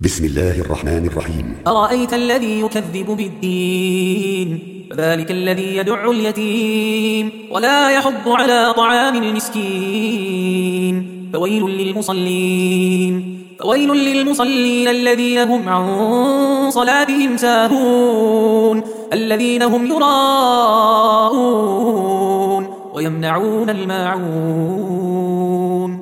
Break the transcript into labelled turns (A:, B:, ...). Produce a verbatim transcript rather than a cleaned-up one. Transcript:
A: بسم الله الرحمن الرحيم.
B: أرأيت الذي يكذب بالدين فذلك الذي يدع اليتيم ولا يحض على طعام المسكين فويل للمصلين فويل للمصلين الذين هم عن صلاتهم ساهون الذين هم يراءون ويمنعون الماعون